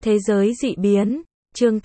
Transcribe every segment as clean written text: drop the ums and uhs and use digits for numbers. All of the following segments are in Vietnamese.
Thế giới dị biến, chương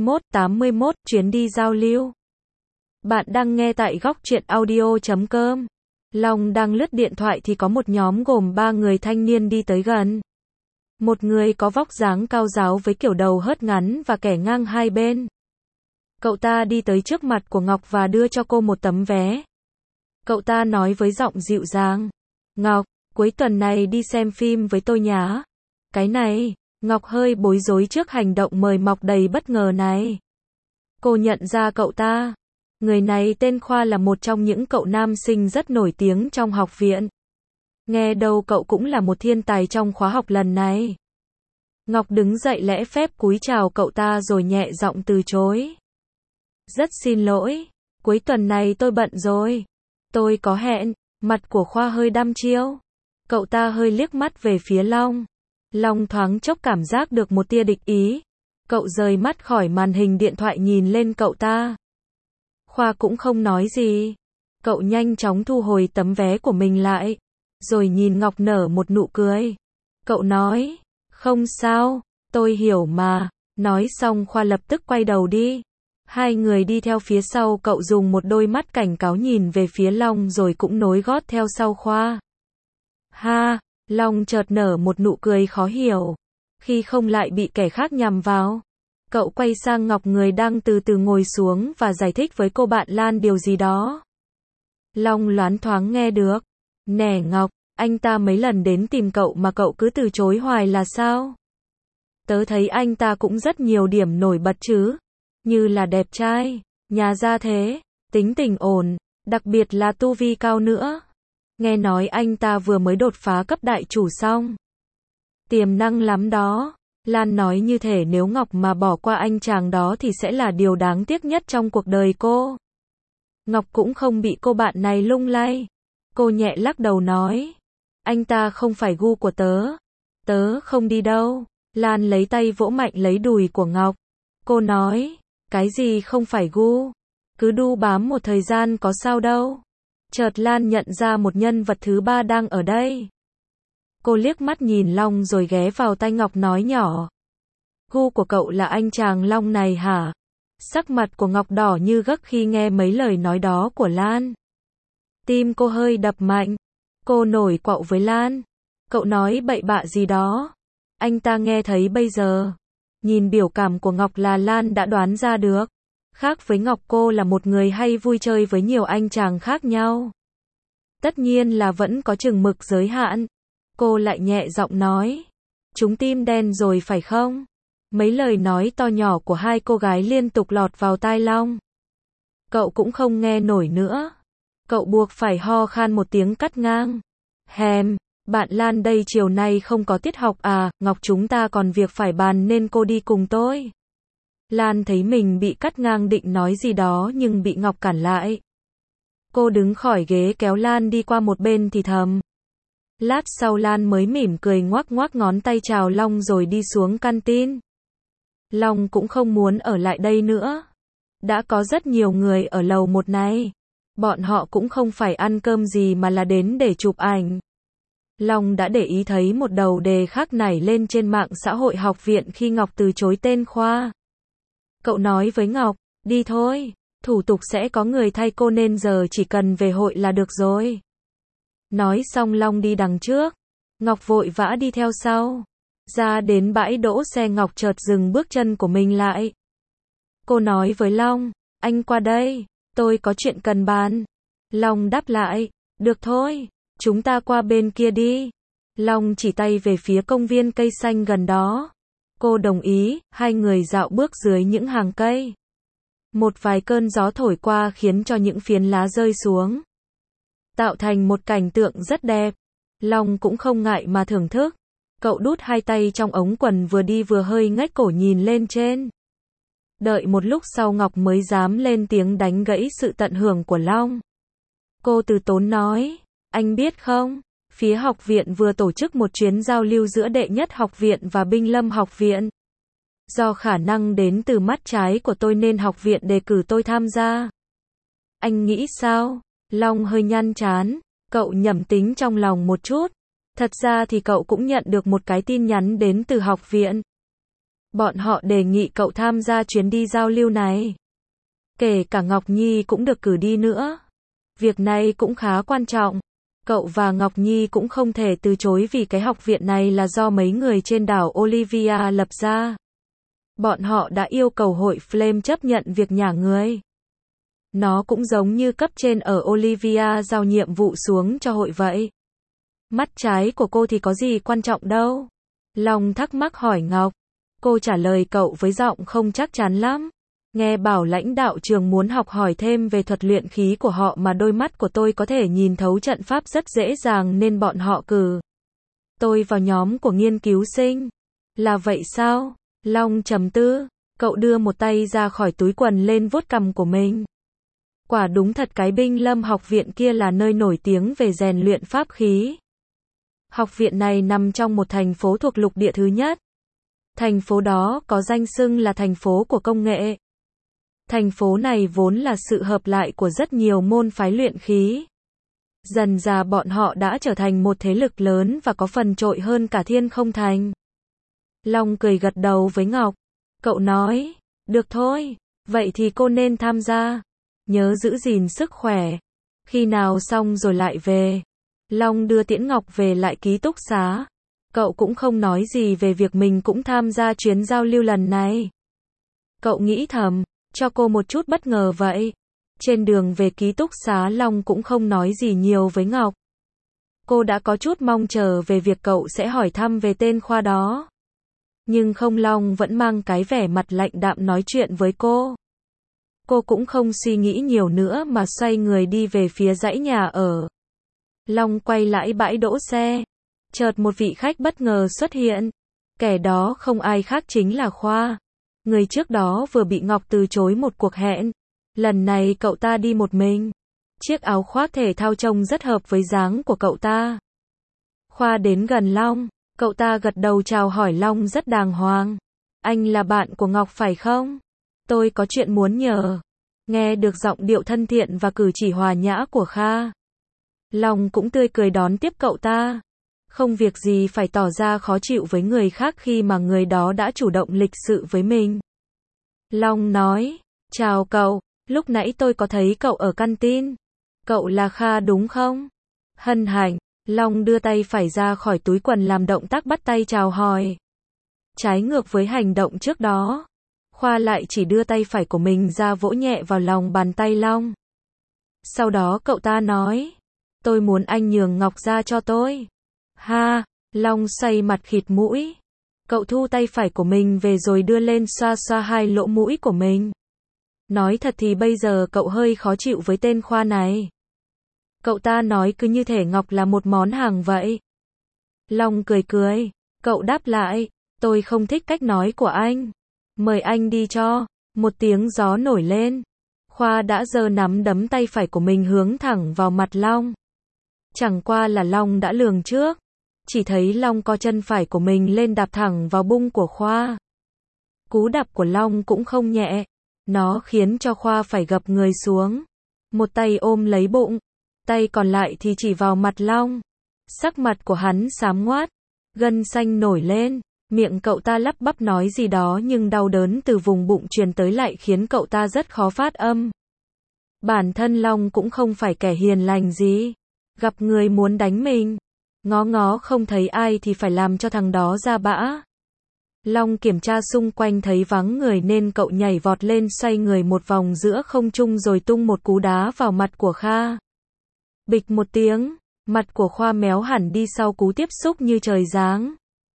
81, chuyến đi giao lưu. Bạn đang nghe tại góc truyện audio.com. Long đang lướt điện thoại thì có một nhóm gồm 3 người thanh niên đi tới gần. Một người có vóc dáng cao ráo với kiểu đầu hớt ngắn và kẻ ngang hai bên. Cậu ta đi tới trước mặt của Ngọc và đưa cho cô một tấm vé. Cậu ta nói với giọng dịu dàng. Ngọc, cuối tuần này đi xem phim với tôi nhá. Cái này, Ngọc hơi bối rối trước hành động mời mọc đầy bất ngờ này. Cô nhận ra cậu ta. Người này tên Khoa là một trong những cậu nam sinh rất nổi tiếng trong học viện. Nghe đâu cậu cũng là một thiên tài trong khóa học lần này. Ngọc đứng dậy lễ phép cúi chào cậu ta rồi nhẹ giọng từ chối. Rất xin lỗi, cuối tuần này tôi bận rồi. Tôi có hẹn. Mặt của Khoa hơi đăm chiêu. Cậu ta hơi liếc mắt về phía Long. Long thoáng chốc cảm giác được một tia địch ý. Cậu rời mắt khỏi màn hình điện thoại nhìn lên cậu ta. Khoa cũng không nói gì. Cậu nhanh chóng thu hồi tấm vé của mình lại. Rồi nhìn Ngọc nở một nụ cười. Cậu nói, không sao, tôi hiểu mà. Nói xong Khoa lập tức quay đầu đi. Hai người đi theo phía sau cậu dùng một đôi mắt cảnh cáo nhìn về phía Long rồi cũng nối gót theo sau Khoa. Ha, Long chợt nở một nụ cười khó hiểu. Khi không lại bị kẻ khác nhằm vào. Cậu quay sang Ngọc người đang từ từ ngồi xuống và giải thích với cô bạn Lan điều gì đó. Long loáng thoáng nghe được. Nè Ngọc, anh ta mấy lần đến tìm cậu mà cậu cứ từ chối hoài là sao? Tớ thấy anh ta cũng rất nhiều điểm nổi bật chứ. Như là đẹp trai, nhà gia thế, tính tình ổn, đặc biệt là tu vi cao nữa. Nghe nói anh ta vừa mới đột phá cấp đại chủ xong. Tiềm năng lắm đó. Lan nói như thể nếu Ngọc mà bỏ qua anh chàng đó thì sẽ là điều đáng tiếc nhất trong cuộc đời cô. Ngọc cũng không bị cô bạn này lung lay. Cô nhẹ lắc đầu nói. Anh ta không phải gu của tớ. Tớ không đi đâu. Lan lấy tay vỗ mạnh lấy đùi của Ngọc. Cô nói. Cái gì không phải gu? Cứ đu bám một thời gian có sao đâu. Chợt Lan nhận ra một nhân vật thứ ba đang ở đây. Cô liếc mắt nhìn Long rồi ghé vào tai Ngọc nói nhỏ. Gu của cậu là anh chàng Long này hả? Sắc mặt của Ngọc đỏ như gấc khi nghe mấy lời nói đó của Lan. Tim cô hơi đập mạnh. Cô nổi quạo với Lan. Cậu nói bậy bạ gì đó? Anh ta nghe thấy bây giờ. Nhìn biểu cảm của Ngọc là Lan đã đoán ra được. Khác với Ngọc cô là một người hay vui chơi với nhiều anh chàng khác nhau. Tất nhiên là vẫn có chừng mực giới hạn. Cô lại nhẹ giọng nói. Chúng tim đen rồi phải không? Mấy lời nói to nhỏ của hai cô gái liên tục lọt vào tai Long. Cậu cũng không nghe nổi nữa. Cậu buộc phải ho khan một tiếng cắt ngang. Hèm, bạn Lan đây chiều nay không có tiết học à, Ngọc chúng ta còn việc phải bàn nên cô đi cùng tôi. Lan thấy mình bị cắt ngang định nói gì đó nhưng bị Ngọc cản lại. Cô đứng khỏi ghế kéo Lan đi qua một bên thì thầm. Lát sau Lan mới mỉm cười ngoắc ngoắc ngón tay chào Long rồi đi xuống canteen. Long cũng không muốn ở lại đây nữa. Đã có rất nhiều người ở lầu 1 này. Bọn họ cũng không phải ăn cơm gì mà là đến để chụp ảnh. Long đã để ý thấy một đầu đề khác nảy lên trên mạng xã hội học viện khi Ngọc từ chối tên Khoa. Cậu nói với Ngọc, đi thôi, thủ tục sẽ có người thay cô nên giờ chỉ cần về hội là được rồi. Nói xong Long đi đằng trước. Ngọc vội vã đi theo sau. Ra đến bãi đỗ xe Ngọc chợt dừng bước chân của mình lại. Cô nói với Long, anh qua đây, tôi có chuyện cần bàn. Long đáp lại, được thôi, chúng ta qua bên kia đi. Long chỉ tay về phía công viên cây xanh gần đó. Cô đồng ý, hai người dạo bước dưới những hàng cây. Một vài cơn gió thổi qua khiến cho những phiến lá rơi xuống. Tạo thành một cảnh tượng rất đẹp. Long cũng không ngại mà thưởng thức. Cậu đút hai tay trong ống quần vừa đi vừa hơi ngách cổ nhìn lên trên. Đợi một lúc sau Ngọc mới dám lên tiếng đánh gãy sự tận hưởng của Long. Cô từ tốn nói, anh biết không, phía học viện vừa tổ chức một chuyến giao lưu giữa đệ nhất học viện và binh lâm học viện. Do khả năng đến từ mắt trái của tôi nên học viện đề cử tôi tham gia. Anh nghĩ sao? Long hơi nhăn trán, cậu nhẩm tính trong lòng một chút. Thật ra thì cậu cũng nhận được một cái tin nhắn đến từ học viện. Bọn họ đề nghị cậu tham gia chuyến đi giao lưu này. Kể cả Ngọc Nhi cũng được cử đi nữa. Việc này cũng khá quan trọng. Cậu và Ngọc Nhi cũng không thể từ chối vì cái học viện này là do mấy người trên đảo Olivia lập ra. Bọn họ đã yêu cầu hội Flame chấp nhận việc nhả người. Nó cũng giống như cấp trên ở Olivia giao nhiệm vụ xuống cho hội vậy. Mắt trái của cô thì có gì quan trọng đâu? Long thắc mắc hỏi Ngọc. Cô trả lời cậu với giọng không chắc chắn lắm. Nghe bảo lãnh đạo trường muốn học hỏi thêm về thuật luyện khí của họ mà đôi mắt của tôi có thể nhìn thấu trận pháp rất dễ dàng nên bọn họ cử tôi vào nhóm của nghiên cứu sinh. Là vậy sao? Long trầm tư. Cậu đưa một tay ra khỏi túi quần lên vuốt cằm của mình. Quả đúng thật cái Binh Lâm học viện kia là nơi nổi tiếng về rèn luyện pháp khí. Học viện này nằm trong một thành phố thuộc lục địa thứ nhất. Thành phố đó có danh xưng là thành phố của công nghệ. Thành phố này vốn là sự hợp lại của rất nhiều môn phái luyện khí. Dần dà bọn họ đã trở thành một thế lực lớn và có phần trội hơn cả Thiên Không Thành. Long cười gật đầu với Ngọc. Cậu nói, được thôi, vậy thì cô nên tham gia. Nhớ giữ gìn sức khỏe. Khi nào xong rồi lại về. Long đưa Tiễn Ngọc về lại ký túc xá. Cậu cũng không nói gì về việc mình cũng tham gia chuyến giao lưu lần này. Cậu nghĩ thầm, cho cô một chút bất ngờ vậy. Trên đường về ký túc xá Long cũng không nói gì nhiều với Ngọc. Cô đã có chút mong chờ về việc cậu sẽ hỏi thăm về tên khoa đó. Nhưng không, Long vẫn mang cái vẻ mặt lạnh đạm nói chuyện với cô. Cô cũng không suy nghĩ nhiều nữa mà xoay người đi về phía dãy nhà ở. Long quay lại bãi đỗ xe. Chợt một vị khách bất ngờ xuất hiện. Kẻ đó không ai khác chính là Khoa. Người trước đó vừa bị Ngọc từ chối một cuộc hẹn. Lần này cậu ta đi một mình. Chiếc áo khoác thể thao trông rất hợp với dáng của cậu ta. Khoa đến gần Long. Cậu ta gật đầu chào hỏi Long rất đàng hoàng. Anh là bạn của Ngọc phải không? Tôi có chuyện muốn nhờ. Nghe được giọng điệu thân thiện và cử chỉ hòa nhã của Kha. Long cũng tươi cười đón tiếp cậu ta. Không việc gì phải tỏ ra khó chịu với người khác khi mà người đó đã chủ động lịch sự với mình. Long nói, chào cậu, lúc nãy tôi có thấy cậu ở canteen. Cậu là Kha đúng không? Hân hạnh. Long đưa tay phải ra khỏi túi quần làm động tác bắt tay chào hỏi. Trái ngược với hành động trước đó. Khoa lại chỉ đưa tay phải của mình ra vỗ nhẹ vào lòng bàn tay Long. Sau đó cậu ta nói, tôi muốn anh nhường Ngọc ra cho tôi. Ha, Long xoay mặt khịt mũi. Cậu thu tay phải của mình về rồi đưa lên xoa xoa hai lỗ mũi của mình. Nói thật thì bây giờ cậu hơi khó chịu với tên Khoa này. Cậu ta nói cứ như thể Ngọc là một món hàng vậy. Long cười cười. Cậu đáp lại, tôi không thích cách nói của anh. Mời anh đi cho. Một tiếng gió nổi lên. Khoa đã giơ nắm đấm tay phải của mình hướng thẳng vào mặt Long. Chẳng qua là Long đã lường trước. Chỉ thấy Long co chân phải của mình lên đạp thẳng vào bung của Khoa. Cú đạp của Long cũng không nhẹ. Nó khiến cho Khoa phải gập người xuống. Một tay ôm lấy bụng. Tay còn lại thì chỉ vào mặt Long. Sắc mặt của hắn xám ngoát. Gân xanh nổi lên. Miệng cậu ta lắp bắp nói gì đó nhưng đau đớn từ vùng bụng truyền tới lại khiến cậu ta rất khó phát âm. Bản thân Long cũng không phải kẻ hiền lành gì. Gặp người muốn đánh mình. Ngó ngó không thấy ai thì phải làm cho thằng đó ra bã. Long kiểm tra xung quanh thấy vắng người nên cậu nhảy vọt lên xoay người một vòng giữa không trung rồi tung một cú đá vào mặt của Kha. Bịch một tiếng, mặt của Khoa méo hẳn đi sau cú tiếp xúc như trời giáng.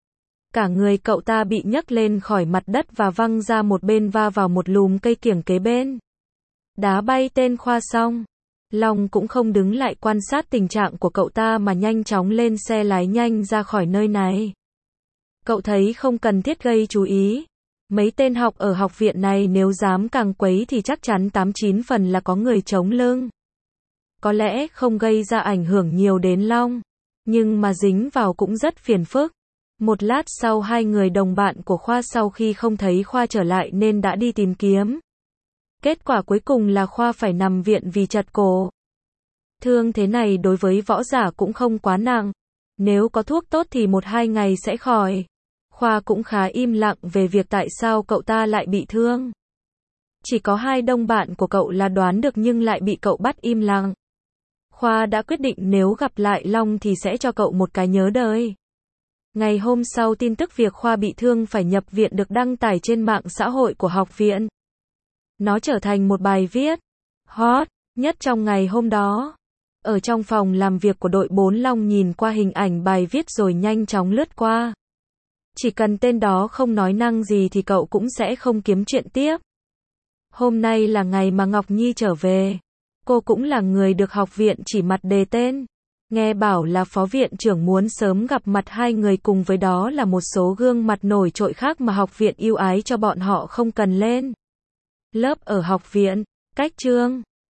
Cả người cậu ta bị nhấc lên khỏi mặt đất và văng ra một bên va vào một lùm cây kiểng kế bên. Đá bay tên Khoa xong. Long cũng không đứng lại quan sát tình trạng của cậu ta mà nhanh chóng lên xe lái nhanh ra khỏi nơi này. Cậu thấy không cần thiết gây chú ý. Mấy tên học ở học viện này nếu dám càng quấy thì chắc chắn 89 phần là có người chống lưng. Có lẽ không gây ra ảnh hưởng nhiều đến Long. Nhưng mà dính vào cũng rất phiền phức. Một lát sau hai người đồng bạn của Khoa sau khi không thấy Khoa trở lại nên đã đi tìm kiếm. Kết quả cuối cùng là Khoa phải nằm viện vì trật cổ. Thương thế này đối với võ giả cũng không quá nặng. Nếu có thuốc tốt thì 1-2 ngày sẽ khỏi. Khoa cũng khá im lặng về việc tại sao cậu ta lại bị thương. Chỉ có hai đồng bạn của cậu là đoán được nhưng lại bị cậu bắt im lặng. Khoa đã quyết định nếu gặp lại Long thì sẽ cho cậu một cái nhớ đời. Ngày hôm sau tin tức việc Khoa bị thương phải nhập viện được đăng tải trên mạng xã hội của học viện. Nó trở thành một bài viết hot nhất trong ngày hôm đó. Ở trong phòng làm việc của đội 4, Long nhìn qua hình ảnh bài viết rồi nhanh chóng lướt qua. Chỉ cần tên đó không nói năng gì thì cậu cũng sẽ không kiếm chuyện tiếp. Hôm nay là ngày mà Ngọc Nhi trở về. Cô cũng là người được học viện chỉ mặt đề tên. Nghe bảo là phó viện trưởng muốn sớm gặp mặt hai người, cùng với đó là một số gương mặt nổi trội khác mà học viện ưu ái cho bọn họ không cần lên lớp ở học viện. Cách chương